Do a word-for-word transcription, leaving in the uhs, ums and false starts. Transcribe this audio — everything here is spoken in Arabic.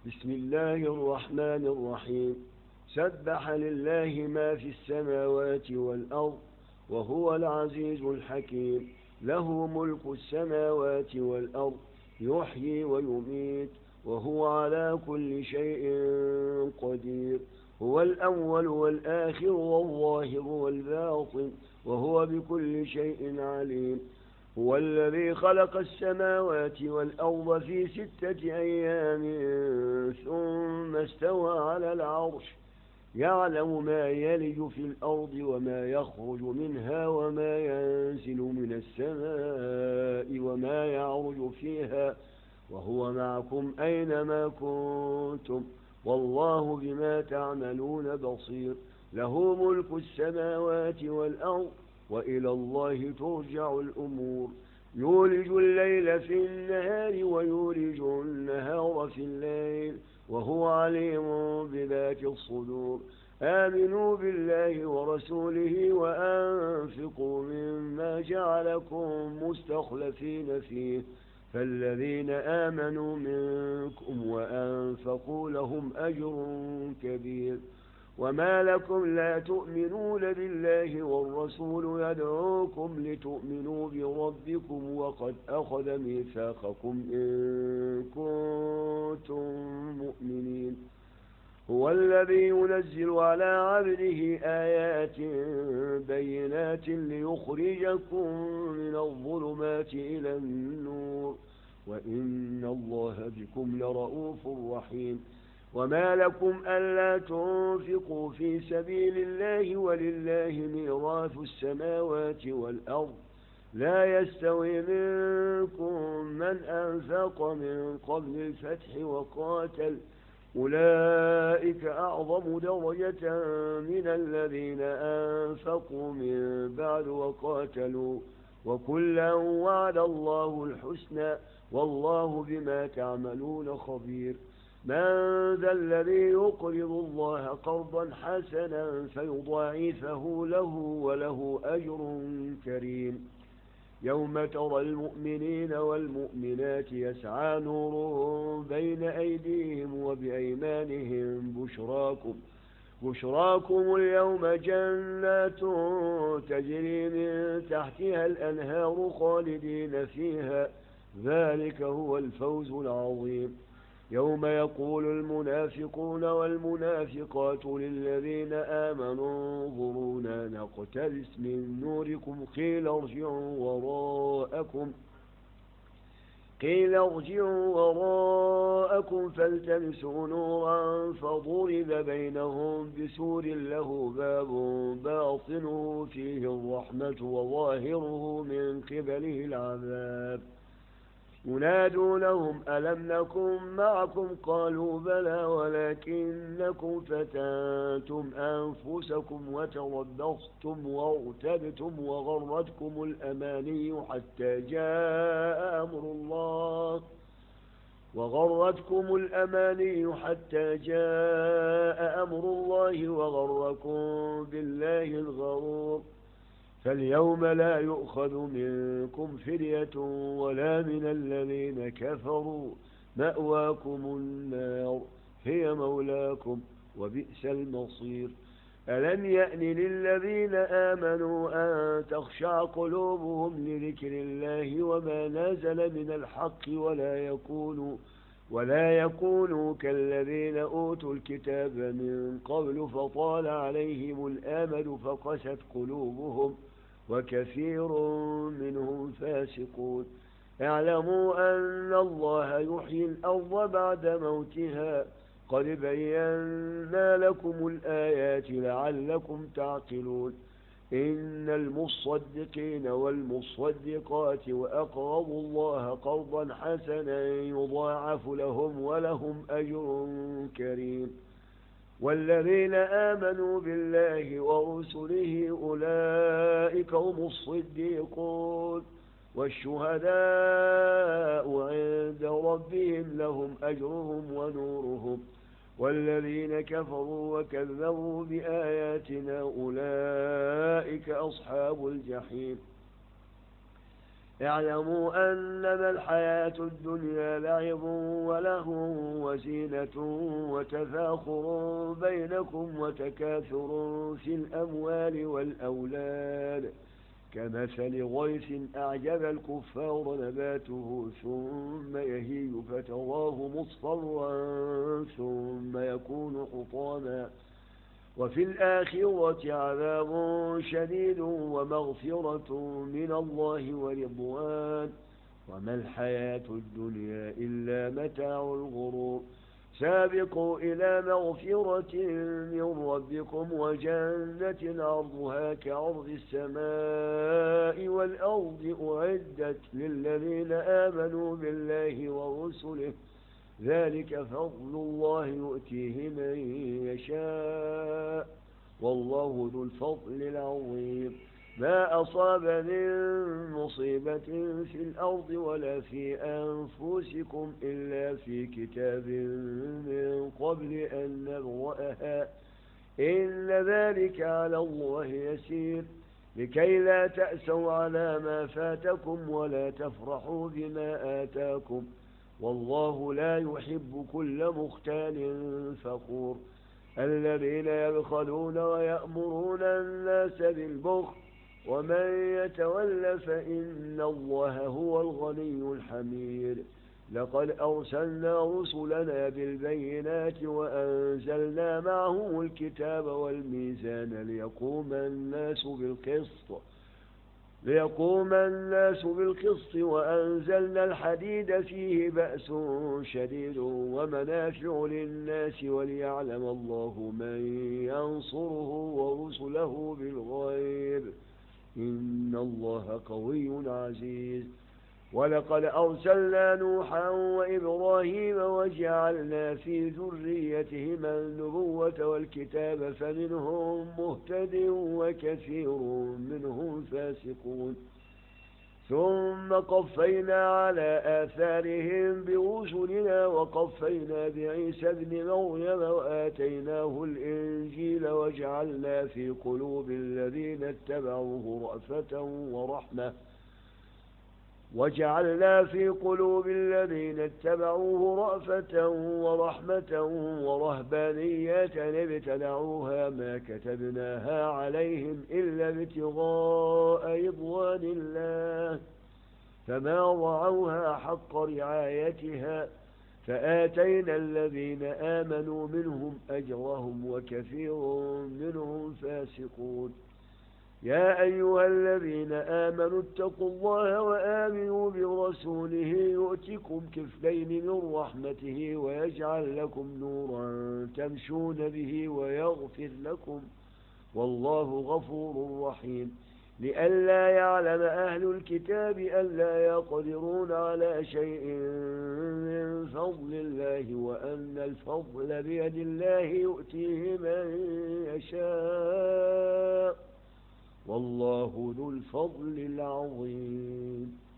بسم الله الرحمن الرحيم. سبح لله ما في السماوات والأرض وهو العزيز الحكيم. له ملك السماوات والأرض، يحيي ويميت وهو على كل شيء قدير. هو الأول والآخر والظاهر والباطن، وهو بكل شيء عليم. هو الذي خلق السماوات والأرض في ستة أيام ثم استوى على العرش، يعلم ما يلج في الأرض وما يخرج منها وما ينزل من السماء وما يعرج فيها، وهو معكم أينما كنتم، والله بما تعملون بصير. له ملك السماوات والأرض وإلى الله ترجع الأمور. يولج الليل في النهار ويولج النهار في الليل، وهو عليم بذات الصدور. آمنوا بالله ورسوله وأنفقوا مما جعلكم مستخلفين فيه، فالذين آمنوا منكم وأنفقوا لهم أجر كبير. وما لكم لا تؤمنون بالله والرسول يدعوكم لتؤمنوا بربكم وقد أخذ ميثاقكم إن كنتم مؤمنين. هو الذي ينزل على عبده آيات بينات ليخرجكم من الظلمات إلى النور، وإن الله بكم لرؤوف رحيم. وما لكم ألا تنفقوا في سبيل الله ولله ميراث السماوات والأرض، لا يستوي منكم من أنفق من قبل الفتح وقاتل، أولئك أعظم درجة من الذين أنفقوا من بعد وقاتلوا، وكلا وعد الله الحسنى، والله بما تعملون خبير. من ذا الذي يقرض الله قرضا حسنا فيضاعفه له وله أجر كريم. يوم ترى المؤمنين والمؤمنات يسعى نورهم بين أيديهم وبأيمانهم بشراكم بشراكم اليوم جنات تجري من تحتها الأنهار خالدين فيها، ذلك هو الفوز العظيم. يوم يقول المنافقون والمنافقات للذين آمنوا انظرونا نقتبس من نوركم قيل ارجعوا وراءكم قيل ارجعوا وراءكم فالتمسوا نورا فضرب بينهم بسور له باب باطنه فيه الرحمة وظاهره من قبله العذاب. ينادونهم ألم نكن معكم قالوا بلى ولكنكم فتنتم أنفسكم وتربصتم وارتبتم وغرتكم الأماني حتى جاء أمر الله وغرتكم الأماني حتى جاء أمر الله وغركم بالله الغرور. فاليوم لا يؤخذ منكم فدية ولا من الذين كفروا، مأواكم النار هي مولاكم وبئس المصير. ألم يأن للذين آمنوا أن تخشع قلوبهم لذكر الله وما نزل من الحق ولا يكونوا ولا يكونوا كالذين أوتوا الكتاب من قبل فطال عليهم الآمد فقست قلوبهم وكثير منهم فاسقون. اعلموا أن الله يحيي الأرض بعد موتها، قد بينا لكم الآيات لعلكم تعقلون. إن المصدقين والمصدقات وأقرضوا الله قرضا حسنا يضاعف لهم ولهم أجر كريم. والذين آمنوا بالله ورسله أولئك هم الصديقون والشهداء عند ربهم لهم أجرهم ونورهم. والذين كفروا وكذبوا بآياتنا أولئك أصحاب الجحيم. اعلموا أنما الحياة الدنيا لعب ولهو وزينة وتفاخر بينكم وتكاثر في الأموال والأولاد كمثل غيث أعجب الكفار نباته ثم يهيج فتراه مصفرا ثم يكون حطاما وفي الآخرة عذاب شديد ومغفرة من الله ورضوان وما الحياة الدنيا إلا متاع الغرور سابقوا إلى مغفرة من ربكم وجنة عرضها كعرض السماء والأرض أعدت للذين آمنوا بالله ورسله ذلك فضل الله يؤتيه من يشاء والله ذو الفضل العظيم ما أصاب من مصيبة في الأرض ولا في أنفسكم إلا في كتاب من قبل أن نبرأها إن ذلك على الله يسير لكي لا تأسوا على ما فاتكم ولا تفرحوا بما آتاكم والله لا يحب كل مختال فخور الذين يبخلون ويأمرون الناس بالبخل ومن يتول فإن الله هو الغني الحميد لقد أرسلنا رسلنا بالبينات وأنزلنا معهم الكتاب والميزان ليقوم الناس بالقسط ليقوم الناس بالقسط وأنزلنا الحديد فيه بأس شديد ومنافع للناس وليعلم الله من ينصره ورسله بالغيب إن الله قوي عزيز ولقد أرسلنا نوحا وإبراهيم وجعلنا في ذريتهما النبوة والكتاب فمنهم مهتد وكثير منهم فاسقون ثم قفينا على آثارهم برسلنا وقفينا بعيسى ابن مريم وآتيناه الإنجيل وجعلنا في قلوب الذين اتبعوه رأفة ورحمة وجعلنا في قلوب الذين اتبعوه رأفة ورحمة ورهبانية ابتدعوها ما كتبناها عليهم إلا ابتغاء رضوان الله فما رعوها حق رعايتها فآتينا الذين آمنوا منهم أجرهم وكثير منهم فاسقون يا أيها الذين آمنوا اتقوا الله وآمنوا برسوله يؤتكم كفلين من رحمته ويجعل لكم نورا تمشون به ويغفر لكم والله غفور رحيم لئلا يعلم أهل الكتاب ألا يقدرون على شيء من فضل الله وأن الفضل بيد الله يؤتيه من يشاء والله ذو الفضل العظيم